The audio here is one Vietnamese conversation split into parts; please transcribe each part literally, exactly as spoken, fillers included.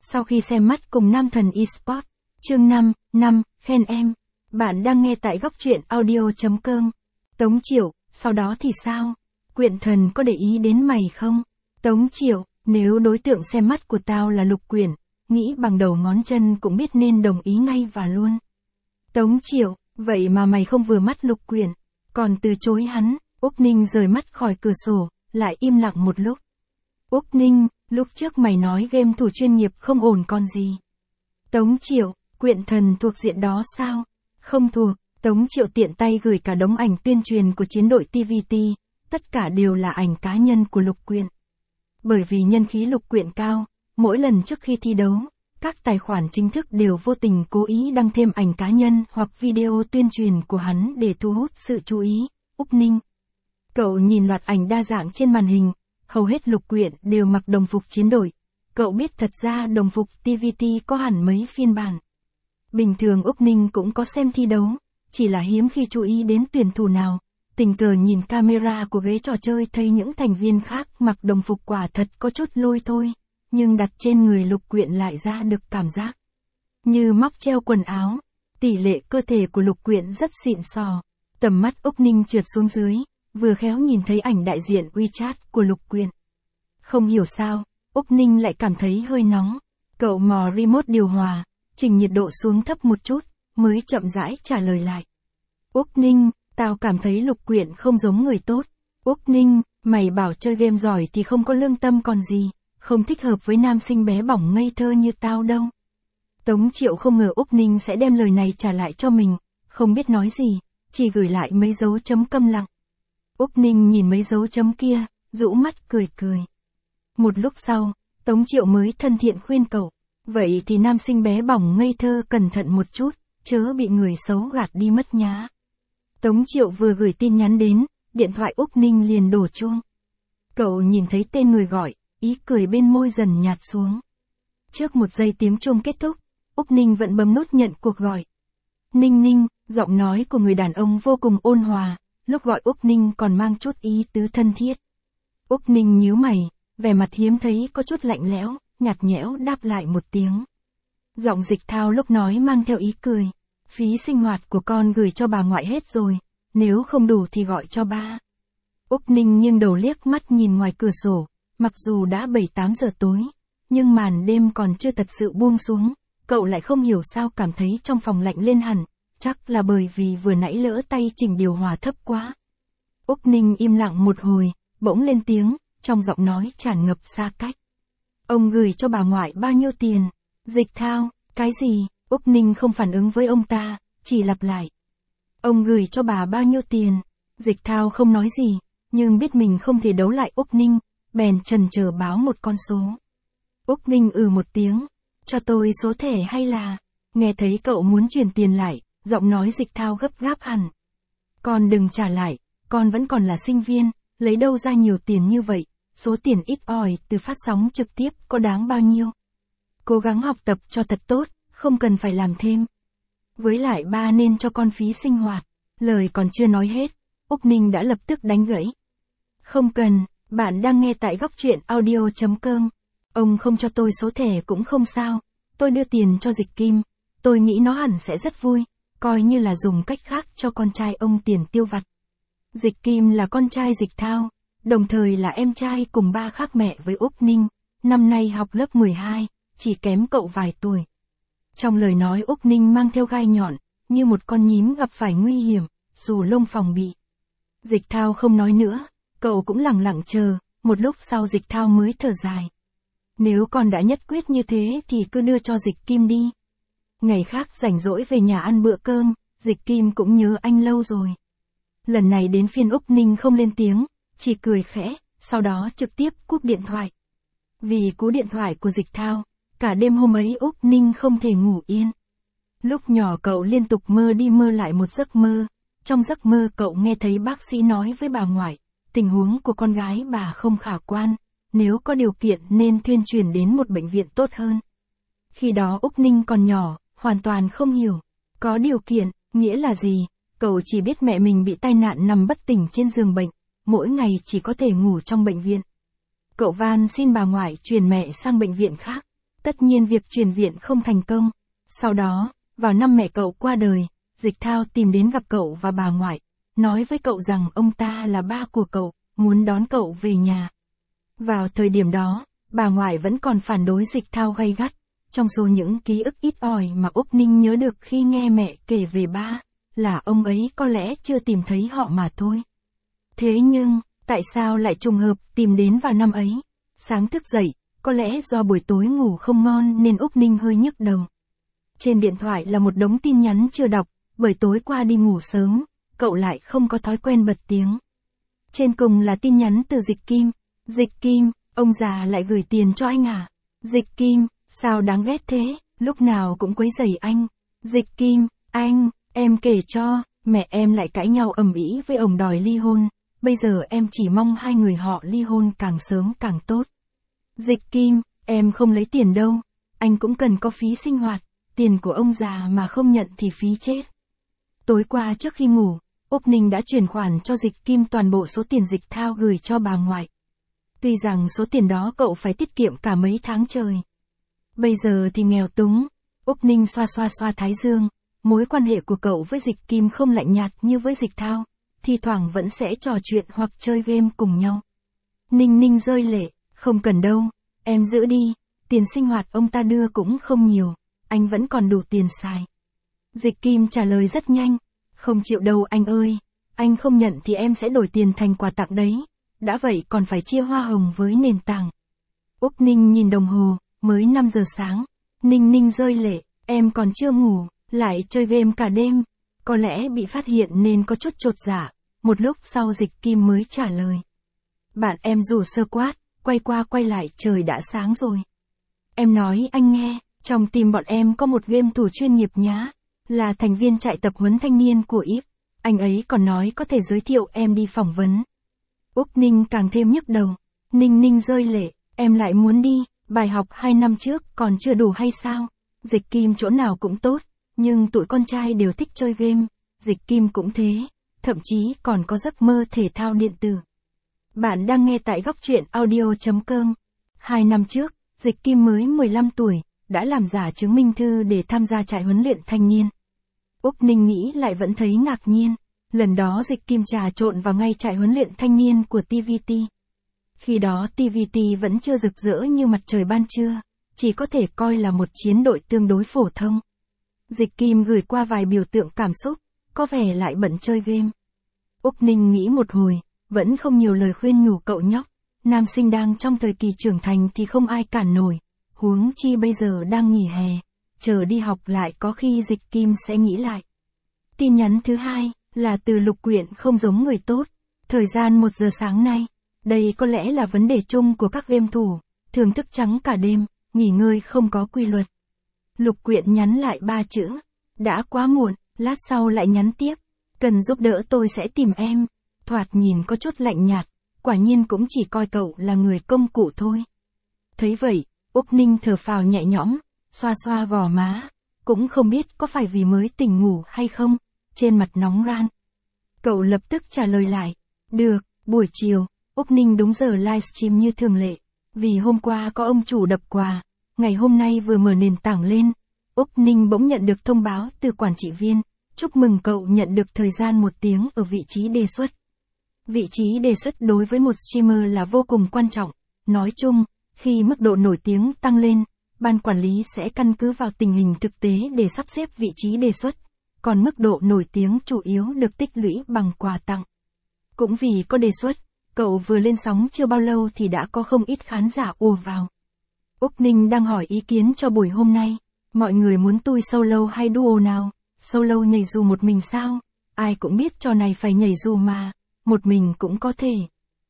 Sau khi xem mắt cùng nam thần eSports, chương năm, năm, khen em. Bạn đang nghe tại góc truyện audio chấm com. Tống Triệu, sau đó thì sao? Quyện thần có để ý đến mày không? Tống Triệu, nếu đối tượng xem mắt của tao là Lục Quyển, nghĩ bằng đầu ngón chân cũng biết nên đồng ý ngay và luôn. Tống Triệu, vậy mà mày không vừa mắt Lục Quyển, còn từ chối hắn. Úc Ninh rời mắt khỏi cửa sổ, lại im lặng một lúc. Úc Ninh, lúc trước mày nói game thủ chuyên nghiệp không ổn còn gì. Tống Triệu, Quyện thần thuộc diện đó sao? Không thuộc. Tống Triệu tiện tay gửi cả đống ảnh tuyên truyền của chiến đội tê vê tê, tất cả đều là ảnh cá nhân của Lục Quyển. Bởi vì nhân khí Lục Quyển cao, mỗi lần trước khi thi đấu, các tài khoản chính thức đều vô tình cố ý đăng thêm ảnh cá nhân hoặc video tuyên truyền của hắn để thu hút sự chú ý. Úc Ninh, cậu nhìn loạt ảnh đa dạng trên màn hình, hầu hết Lục Quyển đều mặc đồng phục chiến đội. Cậu biết thật ra đồng phục tê vê tê có hẳn mấy phiên bản. Bình thường Úc Ninh cũng có xem thi đấu, chỉ là hiếm khi chú ý đến tuyển thủ nào. Tình cờ nhìn camera của ghế trò chơi thấy những thành viên khác mặc đồng phục quả thật có chút lôi thôi, nhưng đặt trên người Lục Quyển lại ra được cảm giác như móc treo quần áo. Tỷ lệ cơ thể của Lục Quyển rất xịn sò. Tầm mắt Úc Ninh trượt xuống dưới, vừa khéo nhìn thấy ảnh đại diện WeChat của Lục Quyển. Không hiểu sao, Úc Ninh lại cảm thấy hơi nóng. Cậu mò remote điều hòa, chỉnh nhiệt độ xuống thấp một chút, mới chậm rãi trả lời lại. Úc Ninh, tao cảm thấy Lục Quyển không giống người tốt. Úc Ninh, mày bảo chơi game giỏi thì không có lương tâm còn gì, không thích hợp với nam sinh bé bỏng ngây thơ như tao đâu. Tống Triệu không ngờ Úc Ninh sẽ đem lời này trả lại cho mình, không biết nói gì, chỉ gửi lại mấy dấu chấm câm lặng. Úc Ninh nhìn mấy dấu chấm kia, rũ mắt cười cười. Một lúc sau, Tống Triệu mới thân thiện khuyên cậu, vậy thì nam sinh bé bỏng ngây thơ cẩn thận một chút, chớ bị người xấu gạt đi mất nhá. Tống Triệu vừa gửi tin nhắn đến, điện thoại Úc Ninh liền đổ chuông. Cậu nhìn thấy tên người gọi, ý cười bên môi dần nhạt xuống. Trước một giây tiếng chuông kết thúc, Úc Ninh vẫn bấm nút nhận cuộc gọi. Ninh Ninh, giọng nói của người đàn ông vô cùng ôn hòa, lúc gọi Úc Ninh còn mang chút ý tứ thân thiết. Úc Ninh nhíu mày, vẻ mặt hiếm thấy có chút lạnh lẽo, nhạt nhẽo đáp lại một tiếng. Giọng Dịch Thao lúc nói mang theo ý cười. Phí sinh hoạt của con gửi cho bà ngoại hết rồi, nếu không đủ thì gọi cho ba. Úc Ninh nghiêng đầu liếc mắt nhìn ngoài cửa sổ, mặc dù đã bảy tám giờ tối, nhưng màn đêm còn chưa thật sự buông xuống, cậu lại không hiểu sao cảm thấy trong phòng lạnh lên hẳn, chắc là bởi vì vừa nãy lỡ tay chỉnh điều hòa thấp quá. Úc Ninh im lặng một hồi, bỗng lên tiếng, trong giọng nói tràn ngập xa cách. Ông gửi cho bà ngoại bao nhiêu tiền? Dịch Thao, cái gì? Úc Ninh không phản ứng với ông ta, chỉ lặp lại. Ông gửi cho bà bao nhiêu tiền? Dịch Thao không nói gì, nhưng biết mình không thể đấu lại Úc Ninh, bèn chần chờ báo một con số. Úc Ninh ừ một tiếng, cho tôi số thẻ hay là... Nghe thấy cậu muốn chuyển tiền lại, giọng nói Dịch Thao gấp gáp hẳn. Con đừng trả lại, con vẫn còn là sinh viên, lấy đâu ra nhiều tiền như vậy, số tiền ít ỏi từ phát sóng trực tiếp có đáng bao nhiêu. Cố gắng học tập cho thật tốt, không cần phải làm thêm. Với lại ba nên cho con phí sinh hoạt. Lời còn chưa nói hết, Úc Ninh đã lập tức đánh gãy. Không cần, bạn đang nghe tại góc truyện audio chấm com. Ông không cho tôi số thẻ cũng không sao, tôi đưa tiền cho Dịch Kim, tôi nghĩ nó hẳn sẽ rất vui, coi như là dùng cách khác cho con trai ông tiền tiêu vặt. Dịch Kim là con trai Dịch Thao, đồng thời là em trai cùng ba khác mẹ với Úc Ninh, năm nay học lớp mười hai, chỉ kém cậu vài tuổi. Trong lời nói Úc Ninh mang theo gai nhọn, như một con nhím gặp phải nguy hiểm, dù lông phòng bị. Dịch Thao không nói nữa, cậu cũng lặng lặng chờ, một lúc sau Dịch Thao mới thở dài. Nếu con đã nhất quyết như thế thì cứ đưa cho Dịch Kim đi. Ngày khác rảnh rỗi về nhà ăn bữa cơm, Dịch Kim cũng nhớ anh lâu rồi. Lần này đến phiên Úc Ninh không lên tiếng, chỉ cười khẽ, sau đó trực tiếp cúp điện thoại. Vì cú điện thoại của Dịch Thao, cả đêm hôm ấy Úc Ninh không thể ngủ yên. Lúc nhỏ cậu liên tục mơ đi mơ lại một giấc mơ. Trong giấc mơ cậu nghe thấy bác sĩ nói với bà ngoại, tình huống của con gái bà không khả quan, nếu có điều kiện nên thuyên chuyển đến một bệnh viện tốt hơn. Khi đó Úc Ninh còn nhỏ, hoàn toàn không hiểu. Có điều kiện, nghĩa là gì? Cậu chỉ biết mẹ mình bị tai nạn nằm bất tỉnh trên giường bệnh, mỗi ngày chỉ có thể ngủ trong bệnh viện. Cậu van xin bà ngoại chuyển mẹ sang bệnh viện khác. Tất nhiên việc chuyển viện không thành công. Sau đó, vào năm mẹ cậu qua đời, Dịch Thao tìm đến gặp cậu và bà ngoại, nói với cậu rằng ông ta là ba của cậu, muốn đón cậu về nhà. Vào thời điểm đó, bà ngoại vẫn còn phản đối Dịch Thao gay gắt. Trong số những ký ức ít ỏi mà Úc Ninh nhớ được khi nghe mẹ kể về ba, là ông ấy có lẽ chưa tìm thấy họ mà thôi. Thế nhưng, tại sao lại trùng hợp tìm đến vào năm ấy? Sáng thức dậy, có lẽ do buổi tối ngủ không ngon nên Úc Ninh hơi nhức đầu. Trên điện thoại là một đống tin nhắn chưa đọc, bởi tối qua đi ngủ sớm, cậu lại không có thói quen bật tiếng. Trên cùng là tin nhắn từ Dịch Kim. Dịch Kim, ông già lại gửi tiền cho anh à? Dịch Kim, sao đáng ghét thế, lúc nào cũng quấy rầy anh. Dịch Kim, anh, em kể cho, mẹ em lại cãi nhau ầm ĩ với ông đòi ly hôn. Bây giờ em chỉ mong hai người họ ly hôn càng sớm càng tốt. Dịch Kim, em không lấy tiền đâu, anh cũng cần có phí sinh hoạt, tiền của ông già mà không nhận thì phí chết. Tối qua trước khi ngủ, Úc Ninh đã chuyển khoản cho Dịch Kim toàn bộ số tiền Dịch Thao gửi cho bà ngoại. Tuy rằng số tiền đó cậu phải tiết kiệm cả mấy tháng trời. Bây giờ thì nghèo túng, Úc Ninh xoa xoa xoa thái dương, mối quan hệ của cậu với Dịch Kim không lạnh nhạt như với Dịch Thao, thi thoảng vẫn sẽ trò chuyện hoặc chơi game cùng nhau. Ninh Ninh rơi lệ, không cần đâu, em giữ đi, tiền sinh hoạt ông ta đưa cũng không nhiều, anh vẫn còn đủ tiền xài. Dịch Kim trả lời rất nhanh, không chịu đâu anh ơi, anh không nhận thì em sẽ đổi tiền thành quà tặng đấy, đã vậy còn phải chia hoa hồng với nền tảng. Úc Ninh nhìn đồng hồ, mới năm giờ sáng, Ninh Ninh rơi lệ, em còn chưa ngủ, lại chơi game cả đêm, có lẽ bị phát hiện nên có chút chột dạ. Một lúc sau Dịch Kim mới trả lời. Bạn em rủ sơ quát, quay qua quay lại trời đã sáng rồi. Em nói anh nghe, trong team bọn em có một game thủ chuyên nghiệp nhá, là thành viên trại tập huấn thanh niên của i ép, anh ấy còn nói có thể giới thiệu em đi phỏng vấn. Úc Ninh càng thêm nhức đầu, Ninh Ninh rơi lệ, em lại muốn đi, bài học hai năm trước còn chưa đủ hay sao? Dịch Kim chỗ nào cũng tốt, nhưng tụi con trai đều thích chơi game, Dịch Kim cũng thế. Thậm chí còn có giấc mơ thể thao điện tử. Bạn đang nghe tại góc truyện audio chấm com. Hai năm trước, Dịch Kim mới mười lăm tuổi, đã làm giả chứng minh thư để tham gia trại huấn luyện thanh niên. Úc Ninh nghĩ lại vẫn thấy ngạc nhiên. Lần đó Dịch Kim trà trộn vào ngay trại huấn luyện thanh niên của tê vê tê. Khi đó tê vê tê vẫn chưa rực rỡ như mặt trời ban trưa, chỉ có thể coi là một chiến đội tương đối phổ thông. Dịch Kim gửi qua vài biểu tượng cảm xúc, có vẻ lại bận chơi game. Úc Ninh nghĩ một hồi, vẫn không nhiều lời khuyên nhủ cậu nhóc, nam sinh đang trong thời kỳ trưởng thành thì không ai cản nổi, huống chi bây giờ đang nghỉ hè, chờ đi học lại có khi Dịch Kim sẽ nghĩ lại. Tin nhắn thứ hai, là từ Lục Quyện không giống người tốt, thời gian một giờ sáng nay, đây có lẽ là vấn đề chung của các game thủ, thường thức trắng cả đêm, nghỉ ngơi không có quy luật. Lục Quyện nhắn lại ba chữ, đã quá muộn, lát sau lại nhắn tiếp. Cần giúp đỡ tôi sẽ tìm em, thoạt nhìn có chút lạnh nhạt, quả nhiên cũng chỉ coi cậu là người công cụ thôi. Thấy vậy, Úc Ninh thở phào nhẹ nhõm, xoa xoa gò má, cũng không biết có phải vì mới tỉnh ngủ hay không, trên mặt nóng ran. Cậu lập tức trả lời lại, được, buổi chiều, Úc Ninh đúng giờ livestream như thường lệ, vì hôm qua có ông chủ đập quà, ngày hôm nay vừa mở nền tảng lên, Úc Ninh bỗng nhận được thông báo từ quản trị viên. Chúc mừng cậu nhận được thời gian một tiếng ở vị trí đề xuất. Vị trí đề xuất đối với một streamer là vô cùng quan trọng. Nói chung, khi mức độ nổi tiếng tăng lên, ban quản lý sẽ căn cứ vào tình hình thực tế để sắp xếp vị trí đề xuất. Còn mức độ nổi tiếng chủ yếu được tích lũy bằng quà tặng. Cũng vì có đề xuất, cậu vừa lên sóng chưa bao lâu thì đã có không ít khán giả ùa vào. Úc Ninh đang hỏi ý kiến cho buổi hôm nay. Mọi người muốn tôi solo hay duo nào? Solo nhảy dù một mình sao? Ai cũng biết trò này phải nhảy dù mà, một mình cũng có thể.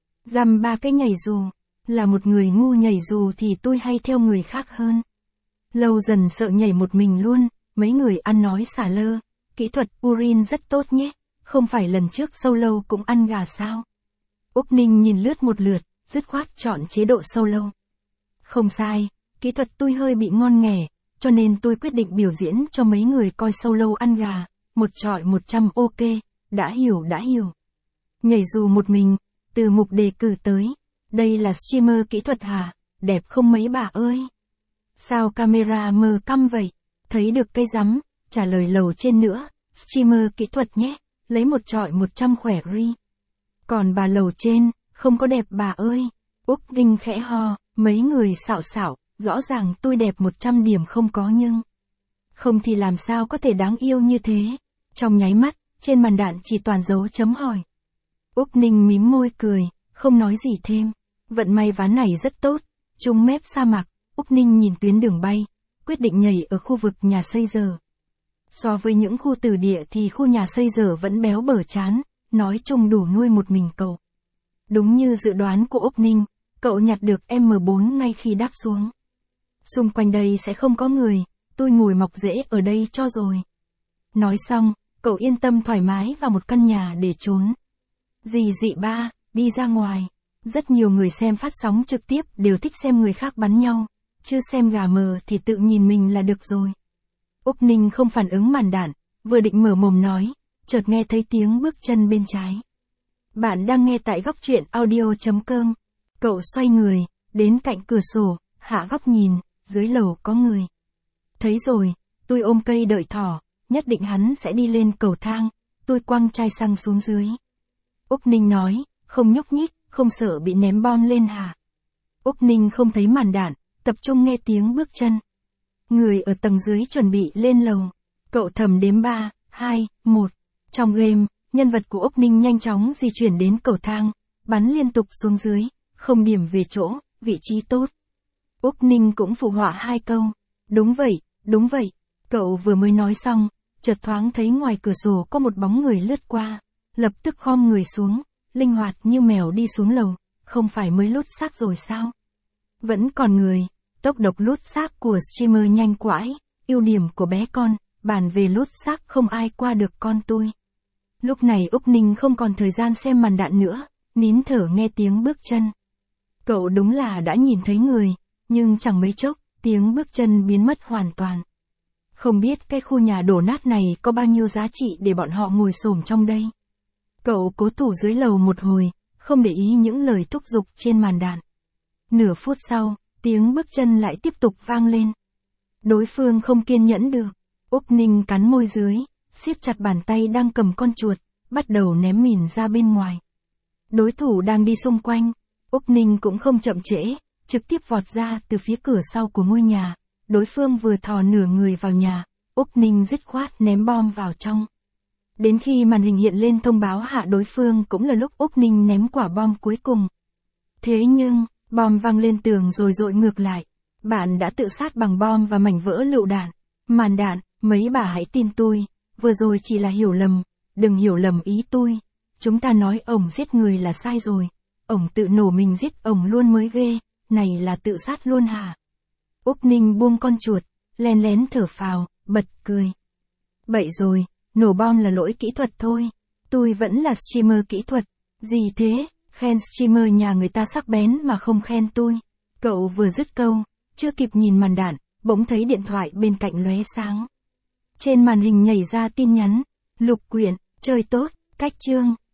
Dăm ba cái nhảy dù, là một người ngu nhảy dù thì tôi hay theo người khác hơn. Lâu dần sợ nhảy một mình luôn, mấy người ăn nói xả lơ, kỹ thuật Urin rất tốt nhé, không phải lần trước solo cũng ăn gà sao? Úc Ninh nhìn lướt một lượt, dứt khoát chọn chế độ solo. Không sai, kỹ thuật tôi hơi bị ngon nghẻ. Cho nên tôi quyết định biểu diễn cho mấy người coi solo ăn gà, một chọi một trăm ok, đã hiểu đã hiểu. Nhảy dù một mình, từ mục đề cử tới, đây là streamer kỹ thuật hả, đẹp không mấy bà ơi. Sao camera mờ căm vậy? Thấy được cây rắm, trả lời lầu trên nữa, streamer kỹ thuật nhé, lấy một chọi một trăm khỏe ri. Còn bà lầu trên, không có đẹp bà ơi. Úc Vinh khẽ ho, mấy người xạo xạo, rõ ràng tôi đẹp một trăm điểm không có nhưng. Không thì làm sao có thể đáng yêu như thế. Trong nháy mắt, trên màn đạn chỉ toàn dấu chấm hỏi. Úc Ninh mím môi cười, không nói gì thêm. Vận may ván này rất tốt. Trúng mép sa mạc, Úc Ninh nhìn tuyến đường bay, quyết định nhảy ở khu vực nhà xây giờ. So với những khu tử địa thì khu nhà xây giờ vẫn béo bở chán, nói chung đủ nuôi một mình cậu. Đúng như dự đoán của Úc Ninh, cậu nhặt được em bốn ngay khi đáp xuống. Xung quanh đây sẽ không có người, tôi ngồi mọc rễ ở đây cho rồi. Nói xong, cậu yên tâm thoải mái vào một căn nhà để trốn. Dì dị ba, đi ra ngoài. Rất nhiều người xem phát sóng trực tiếp đều thích xem người khác bắn nhau, chứ xem gà mờ thì tự nhìn mình là được rồi. Úc Ninh không phản ứng màn đạn, vừa định mở mồm nói, chợt nghe thấy tiếng bước chân bên trái. Bạn đang nghe tại góc truyện audio chấm com. Cậu xoay người, đến cạnh cửa sổ, hạ góc nhìn, dưới lầu có người. Thấy rồi, tôi ôm cây đợi thỏ, nhất định hắn sẽ đi lên cầu thang, tôi quăng chai xăng xuống dưới. Úc Ninh nói, không nhúc nhích, không sợ bị ném bom lên hả? Úc Ninh không thấy màn đạn, tập trung nghe tiếng bước chân. Người ở tầng dưới chuẩn bị lên lầu. Cậu thầm đếm ba, hai, một. Trong game, nhân vật của Úc Ninh nhanh chóng di chuyển đến cầu thang, bắn liên tục xuống dưới, không điểm về chỗ, vị trí tốt. Úc Ninh cũng phụ họa hai câu. Đúng vậy, đúng vậy. Cậu vừa mới nói xong, chợt thoáng thấy ngoài cửa sổ có một bóng người lướt qua, lập tức khom người xuống, linh hoạt như mèo đi xuống lầu, không phải mới lút xác rồi sao? Vẫn còn người, tốc độ lút xác của streamer nhanh quãi, ưu điểm của bé con, bàn về lút xác không ai qua được con tôi. Lúc này Úc Ninh không còn thời gian xem màn đạn nữa, nín thở nghe tiếng bước chân. Cậu đúng là đã nhìn thấy người, nhưng chẳng mấy chốc, tiếng bước chân biến mất hoàn toàn. Không biết cái khu nhà đổ nát này có bao nhiêu giá trị để bọn họ ngồi xổm trong đây. Cậu cố thủ dưới lầu một hồi, không để ý những lời thúc giục trên màn đạn. Nửa phút sau, tiếng bước chân lại tiếp tục vang lên. Đối phương không kiên nhẫn được. Úc Ninh cắn môi dưới, siết chặt bàn tay đang cầm con chuột, bắt đầu ném mìn ra bên ngoài. Đối thủ đang đi xung quanh. Úc Ninh cũng không chậm trễ, trực tiếp vọt ra từ phía cửa sau của ngôi nhà. Đối phương vừa thò nửa người vào nhà, Úc Ninh dứt khoát ném bom vào trong. Đến khi màn hình hiện lên thông báo hạ đối phương cũng là lúc Úc Ninh ném quả bom cuối cùng. Thế nhưng, bom văng lên tường rồi dội ngược lại. Bạn đã tự sát bằng bom và mảnh vỡ lựu đạn. Màn đạn, mấy bà hãy tin tôi, vừa rồi chỉ là hiểu lầm, đừng hiểu lầm ý tôi. Chúng ta nói ổng giết người là sai rồi, ổng tự nổ mình giết ổng luôn mới ghê, này là tự sát luôn hả? Úc Ninh buông con chuột, len lén thở phào, bật cười. Bậy rồi, nổ bom là lỗi kỹ thuật thôi, tôi vẫn là streamer kỹ thuật, gì thế, khen streamer nhà người ta sắc bén mà không khen tôi. Cậu vừa dứt câu, chưa kịp nhìn màn đạn, bỗng thấy điện thoại bên cạnh lóe sáng. Trên màn hình nhảy ra tin nhắn, Lục Quyện, chơi tốt, cách chương.